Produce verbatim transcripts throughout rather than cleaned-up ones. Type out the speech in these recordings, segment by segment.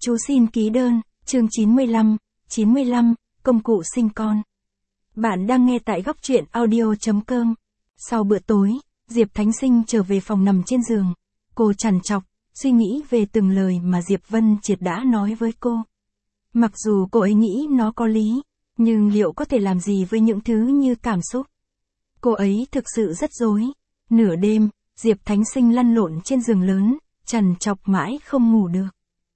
Chú xin ký đơn, chương chín mươi lăm, chín mươi lăm, công cụ sinh con. Bạn đang nghe tại góc truyện audio chấm com. Sau bữa tối, Diệp Thánh Sinh trở về phòng nằm trên giường. Cô trằn trọc, suy nghĩ về từng lời mà Diệp Vân Triệt đã nói với cô. Mặc dù cô ấy nghĩ nó có lý, nhưng liệu có thể làm gì với những thứ như cảm xúc? Cô ấy thực sự rất rối. Nửa đêm, Diệp Thánh Sinh lăn lộn trên giường lớn, trằn trọc mãi không ngủ được.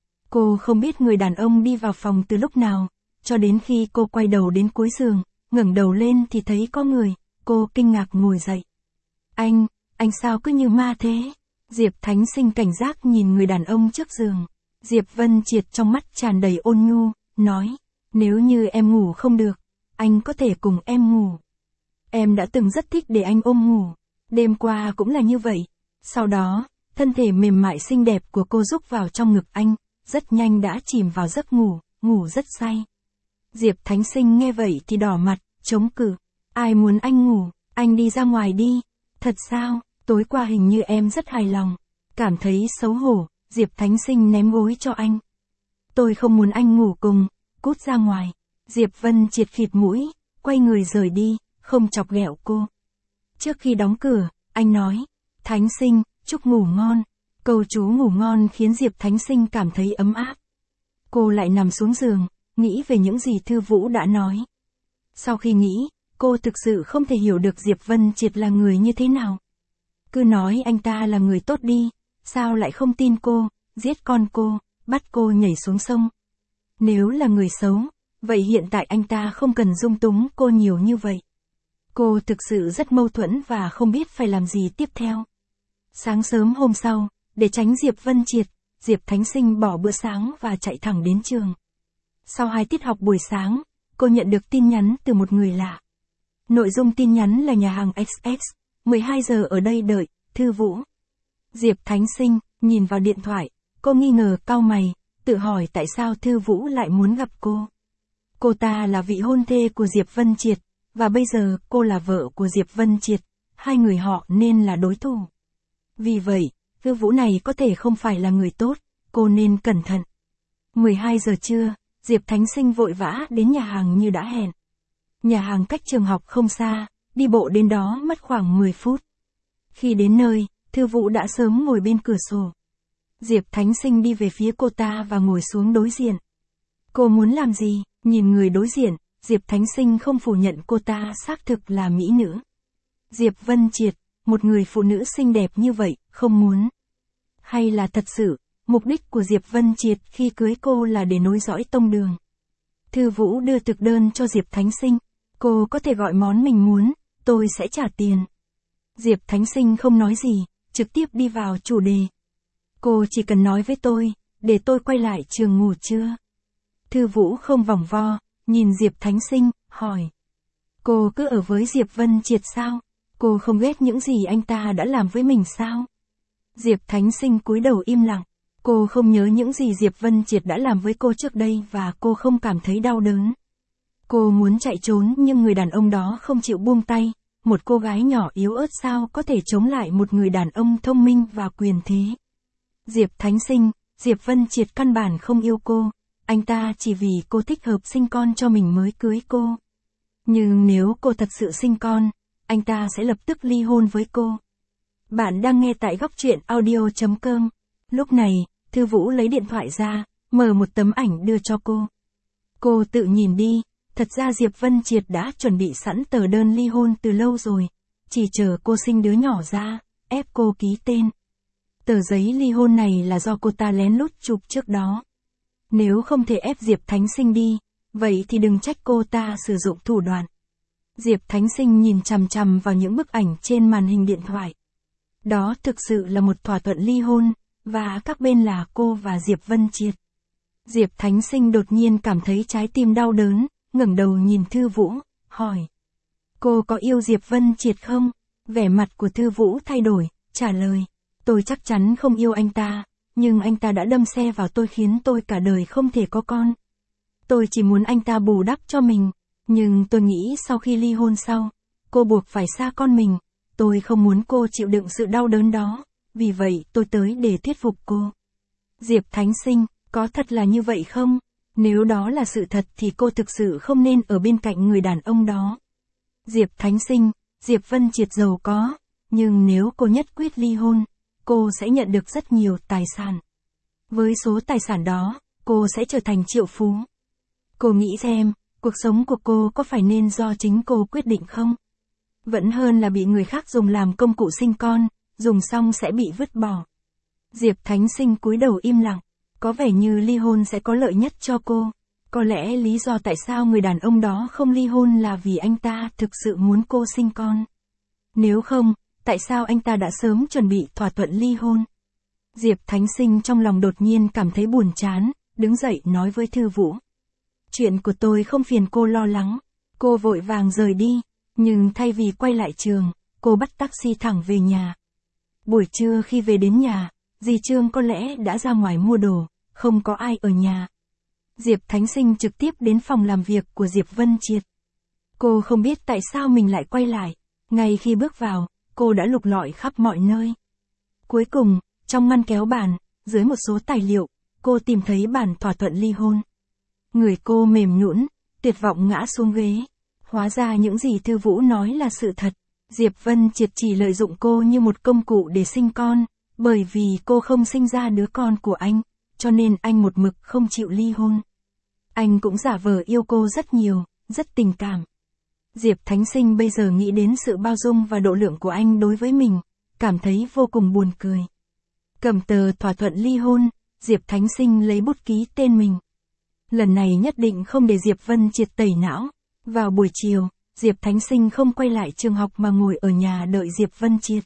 Cô không biết người đàn ông đi vào phòng từ lúc nào, cho đến khi cô quay đầu đến cuối giường, ngẩng đầu lên thì thấy có người, cô kinh ngạc ngồi dậy. Anh, anh sao cứ như ma thế? Diệp Thánh Sinh cảnh giác nhìn người đàn ông trước giường. Diệp Vân Triệt trong mắt tràn đầy ôn nhu, nói, nếu như em ngủ không được, anh có thể cùng em ngủ. Em đã từng rất thích để anh ôm ngủ, đêm qua cũng là như vậy. Sau đó, thân thể mềm mại xinh đẹp của cô rúc vào trong ngực anh, rất nhanh đã chìm vào giấc ngủ, ngủ rất say. Diệp Thánh Sinh nghe vậy thì đỏ mặt, chống cự. Ai muốn anh ngủ, anh đi ra ngoài đi. Thật sao, tối qua hình như em rất hài lòng. Cảm thấy xấu hổ, Diệp Thánh Sinh ném gối cho anh. Tôi không muốn anh ngủ cùng, cút ra ngoài. Diệp Vân Triệt khịt mũi, quay người rời đi, không chọc ghẹo cô. Trước khi đóng cửa, anh nói, Thánh Sinh, chúc ngủ ngon. Câu chú ngủ ngon khiến Diệp Thánh Sinh cảm thấy ấm áp. Cô lại nằm xuống giường, nghĩ về những gì Thư Vũ đã nói. Sau khi nghĩ, cô thực sự không thể hiểu được Diệp Vân Triệt là người như thế nào. Cứ nói anh ta là người tốt đi, sao lại không tin cô, giết con cô, bắt cô nhảy xuống sông. Nếu là người xấu, vậy hiện tại anh ta không cần dung túng cô nhiều như vậy. Cô thực sự rất mâu thuẫn và không biết phải làm gì tiếp theo. Sáng sớm hôm sau, để tránh Diệp Vân Triệt, Diệp Thánh Sinh bỏ bữa sáng và chạy thẳng đến trường. Sau hai tiết học buổi sáng, cô nhận được tin nhắn từ một người lạ. Nội dung tin nhắn là nhà hàng ích ích, mười hai giờ ở đây đợi, Thư Vũ. Diệp Thánh Sinh, nhìn vào điện thoại, cô nghi ngờ cau mày, tự hỏi tại sao Thư Vũ lại muốn gặp cô. Cô ta là vị hôn thê của Diệp Vân Triệt, và bây giờ cô là vợ của Diệp Vân Triệt, hai người họ nên là đối thủ. Vì vậy, Thư Vũ này có thể không phải là người tốt, cô nên cẩn thận. mười hai giờ trưa, Diệp Thánh Sinh vội vã đến nhà hàng như đã hẹn. Nhà hàng cách trường học không xa, đi bộ đến đó mất khoảng mười phút. Khi đến nơi, Thư Vũ đã sớm ngồi bên cửa sổ. Diệp Thánh Sinh đi về phía cô ta và ngồi xuống đối diện. Cô muốn làm gì? Nhìn người đối diện, Diệp Thánh Sinh không phủ nhận cô ta xác thực là mỹ nữ. Diệp Vân Triệt, một người phụ nữ xinh đẹp như vậy, không muốn. Hay là thật sự, mục đích của Diệp Vân Triệt khi cưới cô là để nối dõi tông đường. Thư Vũ đưa thực đơn cho Diệp Thánh Sinh. Cô có thể gọi món mình muốn, tôi sẽ trả tiền. Diệp Thánh Sinh không nói gì, trực tiếp đi vào chủ đề. Cô chỉ cần nói với tôi, để tôi quay lại trường ngủ trưa. Thư Vũ không vòng vo, nhìn Diệp Thánh Sinh, hỏi. Cô cứ ở với Diệp Vân Triệt sao? Cô không ghét những gì anh ta đã làm với mình sao? Diệp Thánh Sinh cúi đầu im lặng. Cô không nhớ những gì Diệp Vân Triệt đã làm với cô trước đây và cô không cảm thấy đau đớn. Cô muốn chạy trốn nhưng người đàn ông đó không chịu buông tay. Một cô gái nhỏ yếu ớt sao có thể chống lại một người đàn ông thông minh và quyền thế. Diệp Thánh Sinh, Diệp Vân Triệt căn bản không yêu cô. Anh ta chỉ vì cô thích hợp sinh con cho mình mới cưới cô. Nhưng nếu cô thật sự sinh con, anh ta sẽ lập tức ly hôn với cô. Bạn đang nghe tại góc truyện audio chấm com. Lúc này, Thư Vũ lấy điện thoại ra, mở một tấm ảnh đưa cho cô. Cô tự nhìn đi, thật ra Diệp Vân Triệt đã chuẩn bị sẵn tờ đơn ly hôn từ lâu rồi, chỉ chờ cô sinh đứa nhỏ ra, ép cô ký tên. Tờ giấy ly hôn này là do cô ta lén lút chụp trước đó. Nếu không thể ép Diệp Thánh Sinh đi, vậy thì đừng trách cô ta sử dụng thủ đoạn. Diệp Thánh Sinh nhìn chằm chằm vào những bức ảnh trên màn hình điện thoại. Đó thực sự là một thỏa thuận ly hôn, và các bên là cô và Diệp Vân Triệt. Diệp Thánh Sinh đột nhiên cảm thấy trái tim đau đớn, ngẩng đầu nhìn Thư Vũ, hỏi. Cô có yêu Diệp Vân Triệt không? Vẻ mặt của Thư Vũ thay đổi, trả lời. Tôi chắc chắn không yêu anh ta, nhưng anh ta đã đâm xe vào tôi khiến tôi cả đời không thể có con. Tôi chỉ muốn anh ta bù đắp cho mình, nhưng tôi nghĩ sau khi ly hôn sau, cô buộc phải xa con mình. Tôi không muốn cô chịu đựng sự đau đớn đó, vì vậy tôi tới để thuyết phục cô. Diệp Thánh Sinh, Có thật là như vậy không? Nếu đó là sự thật thì cô thực sự không nên ở bên cạnh người đàn ông đó. Diệp Thánh Sinh, Diệp Vân Triệt giàu có, nhưng nếu cô nhất quyết ly hôn, cô sẽ nhận được rất nhiều tài sản. Với số tài sản đó, cô sẽ trở thành triệu phú. Cô nghĩ xem, cuộc sống của cô có phải nên do chính cô quyết định không? Vẫn hơn là bị người khác dùng làm công cụ sinh con, dùng xong sẽ bị vứt bỏ. Diệp Thánh Sinh cúi đầu im lặng, có vẻ như ly hôn sẽ có lợi nhất cho cô. Có lẽ lý do tại sao người đàn ông đó không ly hôn là vì anh ta thực sự muốn cô sinh con. Nếu không, tại sao anh ta đã sớm chuẩn bị thỏa thuận ly hôn? Diệp Thánh Sinh trong lòng đột nhiên cảm thấy buồn chán, đứng dậy nói với Thư Vũ. Chuyện của tôi không phiền cô lo lắng. Cô vội vàng rời đi, nhưng thay vì quay lại trường, cô bắt taxi thẳng về nhà. Buổi trưa khi về đến nhà, dì Trương có lẽ đã ra ngoài mua đồ, không có ai ở nhà. Diệp Thánh Sinh trực tiếp đến phòng làm việc của Diệp Vân Triệt. Cô không biết tại sao mình lại quay lại, ngay khi bước vào, cô đã lục lọi khắp mọi nơi. Cuối cùng, trong ngăn kéo bàn, dưới một số tài liệu, cô tìm thấy bản thỏa thuận ly hôn. Người cô mềm nhũn, tuyệt vọng ngã xuống ghế. Hóa ra những gì Thư Vũ nói là sự thật. Diệp Vân Triệt chỉ lợi dụng cô như một công cụ để sinh con, bởi vì cô không sinh ra đứa con của anh, cho nên anh một mực không chịu ly hôn. Anh cũng giả vờ yêu cô rất nhiều, rất tình cảm. Diệp Thánh Sinh bây giờ nghĩ đến sự bao dung và độ lượng của anh đối với mình, cảm thấy vô cùng buồn cười. Cầm tờ thỏa thuận ly hôn, Diệp Thánh Sinh lấy bút ký tên mình. Lần này nhất định không để Diệp Vân Triệt tẩy não. Vào buổi chiều, Diệp Thánh Sinh không quay lại trường học mà ngồi ở nhà đợi Diệp Vân Triệt.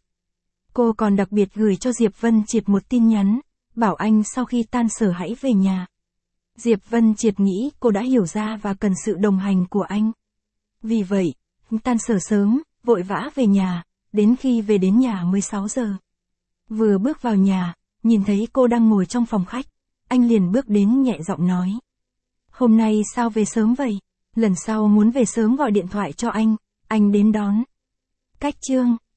Cô còn đặc biệt gửi cho Diệp Vân Triệt một tin nhắn, bảo anh sau khi tan sở hãy về nhà. Diệp Vân Triệt nghĩ cô đã hiểu ra và cần sự đồng hành của anh. Vì vậy, tan sở sớm, vội vã về nhà, đến khi về đến nhà mười sáu giờ. Vừa bước vào nhà, nhìn thấy cô đang ngồi trong phòng khách, anh liền bước đến nhẹ giọng nói. Hôm nay sao về sớm vậy? Lần sau muốn về sớm gọi điện thoại cho anh, anh đến đón. Cách chương